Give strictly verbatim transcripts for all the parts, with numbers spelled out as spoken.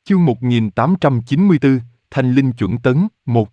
Chương một nghìn tám trăm chín mươi tư, Thanh Linh chuẩn tấn, một.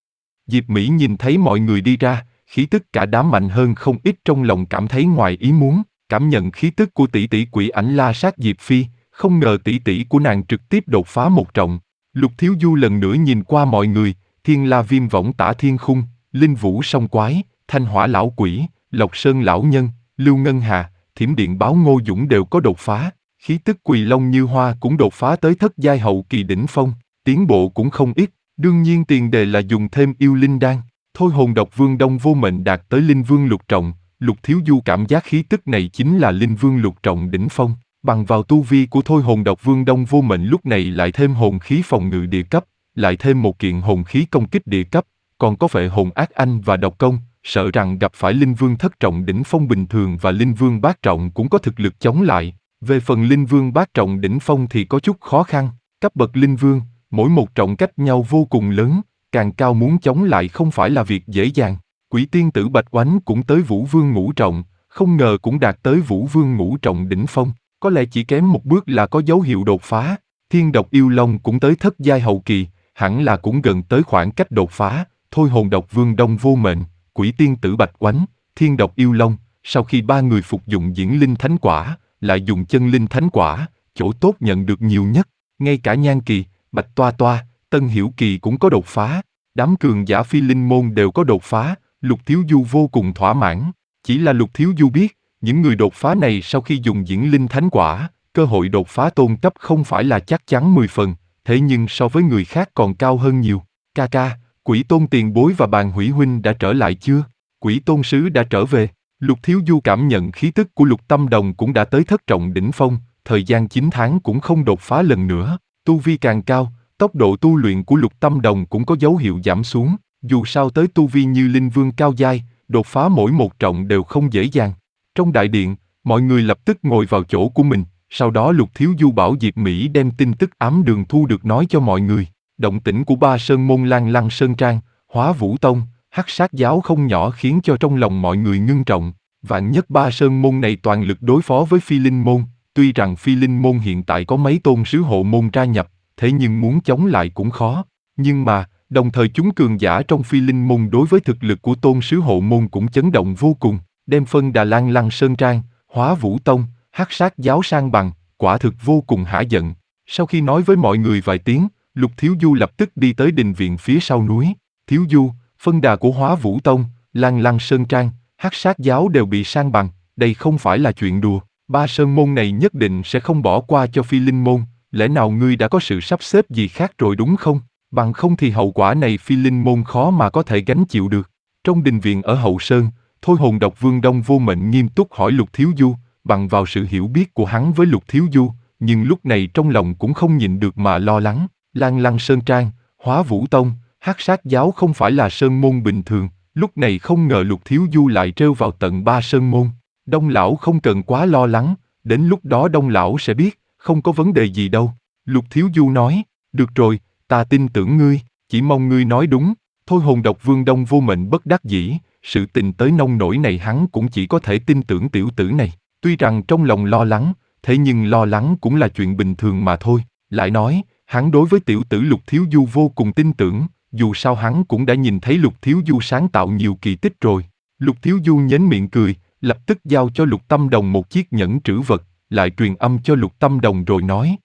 Diệp Mỹ nhìn thấy mọi người đi ra, khí tức cả đám mạnh hơn không ít, trong lòng cảm thấy ngoài ý muốn, cảm nhận khí tức của tỷ tỷ Quỷ Ảnh la sát Diệp Phi, không ngờ tỷ tỷ của nàng trực tiếp đột phá một trọng. Lục Thiếu Du lần nữa nhìn qua mọi người, Thiên La Viêm Võng Tả Thiên Khung, Linh Vũ Song Quái, Thanh Hỏa Lão Quỷ, Lộc Sơn Lão Nhân, Lưu Ngân Hà, Thiểm Điện Báo Ngô Dũng đều có đột phá. Khí tức Quỳ Long Như Hoa cũng đột phá tới thất giai hậu kỳ đỉnh phong, tiến bộ cũng không ít, đương nhiên tiền đề là dùng thêm yêu linh đan. Thôi Hồn Độc Vương Đông Vô Mệnh đạt tới Linh Vương lục trọng, Lục Thiếu Du cảm giác khí tức này chính là Linh Vương lục trọng đỉnh phong, bằng vào tu vi của Thôi Hồn Độc Vương Đông Vô Mệnh lúc này lại thêm hồn khí phòng ngự địa cấp, lại thêm một kiện hồn khí công kích địa cấp, còn có Phệ Hồn Ác Anh và độc công, sợ rằng gặp phải Linh Vương thất trọng đỉnh phong bình thường và Linh Vương bát trọng cũng có thực lực chống lại. Về phần Linh Vương bát trọng đỉnh phong thì có chút khó khăn, cấp bậc Linh Vương, mỗi một trọng cách nhau vô cùng lớn, càng cao muốn chống lại không phải là việc dễ dàng. Quỷ tiên tử Bạch Oánh cũng tới Vũ Vương ngũ trọng, không ngờ cũng đạt tới Vũ Vương ngũ trọng đỉnh phong, có lẽ chỉ kém một bước là có dấu hiệu đột phá. Thiên Độc Yêu Long cũng tới thất giai hậu kỳ, hẳn là cũng gần tới khoảng cách đột phá. Thôi Hồn Độc Vương Đông Vô Mệnh, Quỷ tiên tử Bạch Oánh, Thiên Độc Yêu Long, sau khi ba người phục dụng Diễn Linh Thánh Quả, lại dùng Chân Linh Thánh Quả, chỗ tốt nhận được nhiều nhất. Ngay cả Nhan Kỳ, Bạch Toa Toa, Tân Hiểu Kỳ cũng có đột phá. Đám cường giả Phi Linh môn đều có đột phá. Lục Thiếu Du vô cùng thỏa mãn. Chỉ là Lục Thiếu Du biết, những người đột phá này sau khi dùng Diễn Linh Thánh Quả, cơ hội đột phá tôn cấp không phải là chắc chắn mười phần, thế nhưng so với người khác còn cao hơn nhiều. Ca ca, Quỷ Tôn tiền bối và Bàn Hủy huynh đã trở lại chưa? Quỷ Tôn sứ đã trở về. Lục Thiếu Du cảm nhận khí tức của Lục Tâm Đồng cũng đã tới thất trọng đỉnh phong, thời gian chín tháng cũng không đột phá lần nữa. Tu vi càng cao, tốc độ tu luyện của Lục Tâm Đồng cũng có dấu hiệu giảm xuống. Dù sao tới tu vi như Linh Vương cao giai, đột phá mỗi một trọng đều không dễ dàng. Trong đại điện, mọi người lập tức ngồi vào chỗ của mình. Sau đó Lục Thiếu Du bảo Diệp Mỹ đem tin tức ám đường thu được nói cho mọi người. Động tĩnh của ba sơn môn Lan Lăng Sơn Trang, Hóa Vũ Tông, Hắc Sát Giáo không nhỏ khiến cho trong lòng mọi người ngưng trọng. Vạn nhất ba sơn môn này toàn lực đối phó với Phi Linh môn, tuy rằng Phi Linh môn hiện tại có mấy tôn sứ hộ môn gia nhập, thế nhưng muốn chống lại cũng khó. Nhưng mà, đồng thời chúng cường giả trong Phi Linh môn đối với thực lực của tôn sứ hộ môn cũng chấn động vô cùng, đem phân Đà Lan Lăng Sơn Trang, Hóa Vũ Tông, Hắc Sát Giáo sang bằng, quả thực vô cùng hả giận. Sau khi nói với mọi người vài tiếng, Lục Thiếu Du lập tức đi tới đình viện phía sau núi. Thiếu Du, phân đà của Hóa Vũ Tông, Lan Lăng Sơn Trang, Hắc Sát Giáo đều bị san bằng, đây không phải là chuyện đùa. Ba sơn môn này nhất định sẽ không bỏ qua cho Phi Linh môn, lẽ nào ngươi đã có sự sắp xếp gì khác rồi đúng không? Bằng không thì hậu quả này Phi Linh môn khó mà có thể gánh chịu được. Trong đình viện ở Hậu Sơn, Thôi Hồn Độc Vương Đông Vô Mệnh nghiêm túc hỏi Lục Thiếu Du, bằng vào sự hiểu biết của hắn với Lục Thiếu Du, nhưng lúc này trong lòng cũng không nhịn được mà lo lắng. Lan Lăng Sơn Trang, Hóa Vũ Tông, Hắc Sát Giáo không phải là sơn môn bình thường, lúc này không ngờ Lục Thiếu Du lại trêu vào tận ba sơn môn. Đông lão không cần quá lo lắng, đến lúc đó Đông lão sẽ biết, không có vấn đề gì đâu. Lục Thiếu Du nói, được rồi, ta tin tưởng ngươi, chỉ mong ngươi nói đúng. Thôi Hồn Độc Vương Đông Vô Mệnh bất đắc dĩ, sự tình tới nông nỗi này hắn cũng chỉ có thể tin tưởng tiểu tử này. Tuy rằng trong lòng lo lắng, thế nhưng lo lắng cũng là chuyện bình thường mà thôi. Lại nói, hắn đối với tiểu tử Lục Thiếu Du vô cùng tin tưởng, dù sao hắn cũng đã nhìn thấy Lục Thiếu Du sáng tạo nhiều kỳ tích rồi. Lục Thiếu Du nhếch miệng cười, lập tức giao cho Lục Tâm Đồng một chiếc nhẫn trữ vật, lại truyền âm cho Lục Tâm Đồng rồi nói.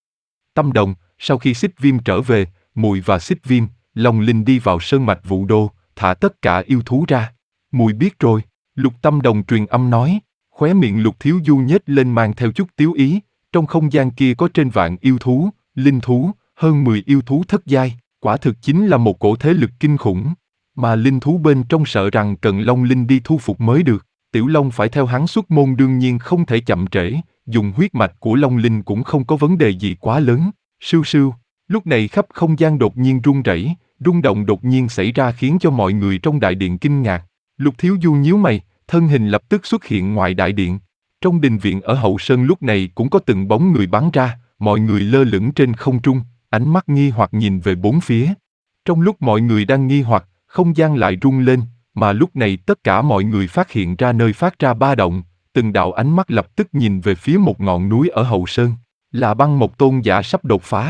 Tâm Đồng, sau khi Xích Viêm trở về, Mùi và Xích Viêm, Long Linh đi vào sơn mạch Vũ Đô, thả tất cả yêu thú ra. Mùi biết rồi, Lục Tâm Đồng truyền âm nói, khóe miệng Lục Thiếu Du nhếch lên mang theo chút tiếu ý, trong không gian kia có trên vạn yêu thú, linh thú, hơn mười yêu thú thất giai, quả thực chính là một cổ thế lực kinh khủng, mà linh thú bên trong sợ rằng cần Long Linh đi thu phục mới được. Tiểu Long phải theo hắn xuất môn đương nhiên không thể chậm trễ, dùng huyết mạch của Long Linh cũng không có vấn đề gì quá lớn. Sưu sưu, lúc này khắp không gian đột nhiên rung rẩy, rung động đột nhiên xảy ra khiến cho mọi người trong đại điện kinh ngạc. Lục Thiếu Du nhíu mày, thân hình lập tức xuất hiện ngoài đại điện. Trong đình viện ở Hậu Sơn lúc này cũng có từng bóng người bắn ra, mọi người lơ lửng trên không trung, ánh mắt nghi hoặc nhìn về bốn phía. Trong lúc mọi người đang nghi hoặc, không gian lại rung lên, mà lúc này tất cả mọi người phát hiện ra nơi phát ra ba động, từng đạo ánh mắt lập tức nhìn về phía một ngọn núi ở Hậu Sơn. Là Băng Mộc Tôn giả sắp đột phá,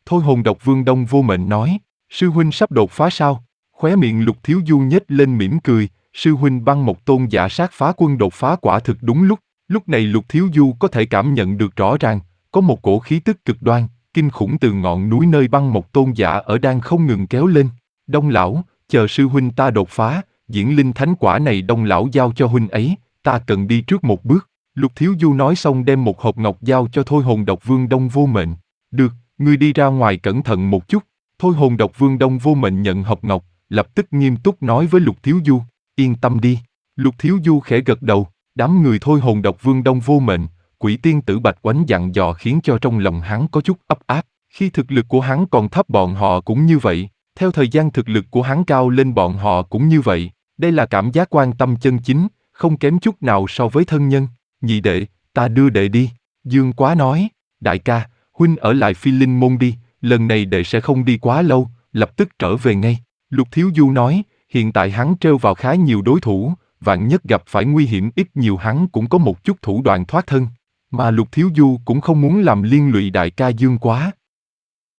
Thôi hồn độc vương Đông Vô Mệnh nói, sư huynh sắp đột phá sao? Khóe miệng Lục Thiếu Du nhếch lên mỉm cười, sư huynh Băng Mộc Tôn giả sát phá quân đột phá quả thực đúng lúc. Lúc này Lục Thiếu Du có thể cảm nhận được rõ ràng, có một cổ khí tức cực đoan, kinh khủng từ ngọn núi nơi Băng Mộc Tôn giả ở đang không ngừng kéo lên. Đông lão, chờ sư huynh ta đột phá, diễn linh thánh quả này Đông lão giao cho huynh ấy, ta cần đi trước một bước. Lục Thiếu Du nói xong đem một hộp ngọc giao cho Thôi hồn độc vương Đông Vô Mệnh. Được, ngươi đi ra ngoài cẩn thận một chút. Thôi hồn độc vương Đông Vô Mệnh nhận hộp ngọc, lập tức nghiêm túc nói với Lục Thiếu Du, yên tâm đi. Lục Thiếu Du khẽ gật đầu, đám người Thôi hồn độc vương Đông Vô Mệnh, Quỷ tiên tử Bạch Oánh dặn dò khiến cho trong lòng hắn có chút ấp áp. Khi thực lực của hắn còn thấp bọn họ cũng như vậy, theo thời gian thực lực của hắn cao lên bọn họ cũng như vậy. Đây là cảm giác quan tâm chân chính, không kém chút nào so với thân nhân. Nhị đệ, ta đưa đệ đi. Dương Quá nói, đại ca, huynh ở lại Phi Linh môn đi, lần này đệ sẽ không đi quá lâu, lập tức trở về ngay. Lục Thiếu Du nói, hiện tại hắn trêu vào khá nhiều đối thủ, vạn nhất gặp phải nguy hiểm ít nhiều hắn cũng có một chút thủ đoạn thoát thân. Mà Lục Thiếu Du cũng không muốn làm liên lụy đại ca Dương Quá,